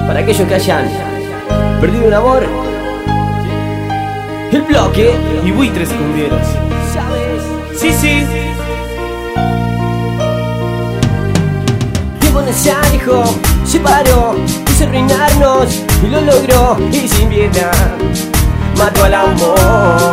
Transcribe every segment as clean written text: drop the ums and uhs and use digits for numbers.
para aquellos que hayan perdido un amor. El bloque y buitres cumbieros. ¿Sabes? Sí, sí. Tiempo se alejó, se paró, quiso arruinarnos y lo logró, y sin piedad mató al amor.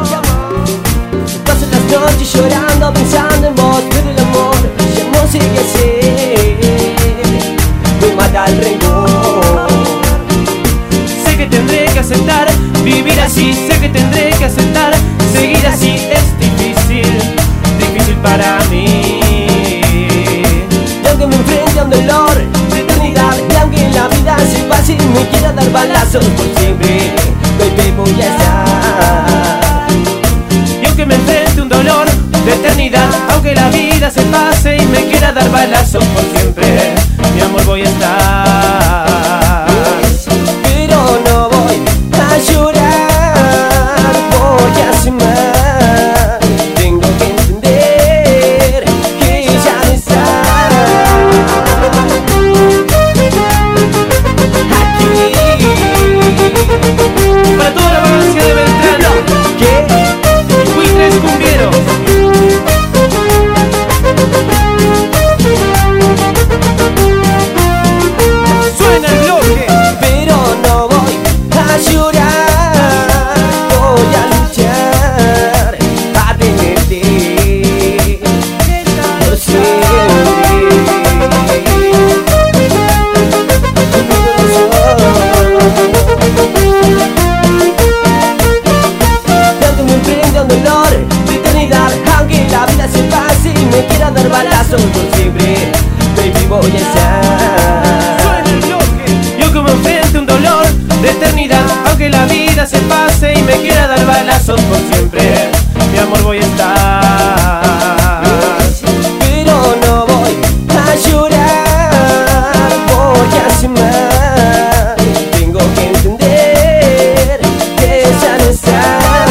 Paso las noches llorando, pensando en vos, pero el amor ya no sé qué hacer, me mata el rencor. Sé que tendré que aceptar vivir así, sé que tendré que aceptar seguir así. Es difícil, difícil para mí. Y aunque me enfrente a un dolor de eternidad, y aunque la vida se pase y me quiera dar balazos por siempre, no te voy a estar. Y aunque me enfrente a un dolor de eternidad, aunque la vida se pase y me quiera dar balazos por siempre, mi amor, voy a estar. Pero no voy a llorar, voy a sumar. Tengo que entender que ya no está aquí. Para toda la provincia de Belgrano, ¿Qué? buitres cumbieros. Suena el bloque. Pero no voy a llorar, voy a luchar, a tenerte por siempre. Tanto me enfrento a un dolor de eternidad, aunque la vida se pase y me quiera dar balazos por siempre, baby, voy a estar. Suena el bloque. Yo como enfrente un dolor de eternidad, aunque la vida se pase y me quiera dar balazos por siempre, mi amor, voy a estar. Pero no voy a llorar, voy a sumar. Tengo que entender que ya no está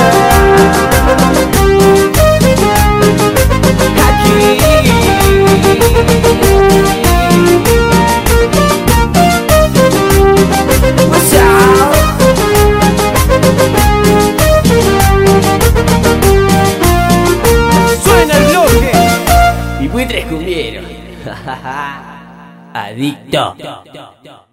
aquí. What's up? Suena el bloque. Y buitres cumbieros. Adicto.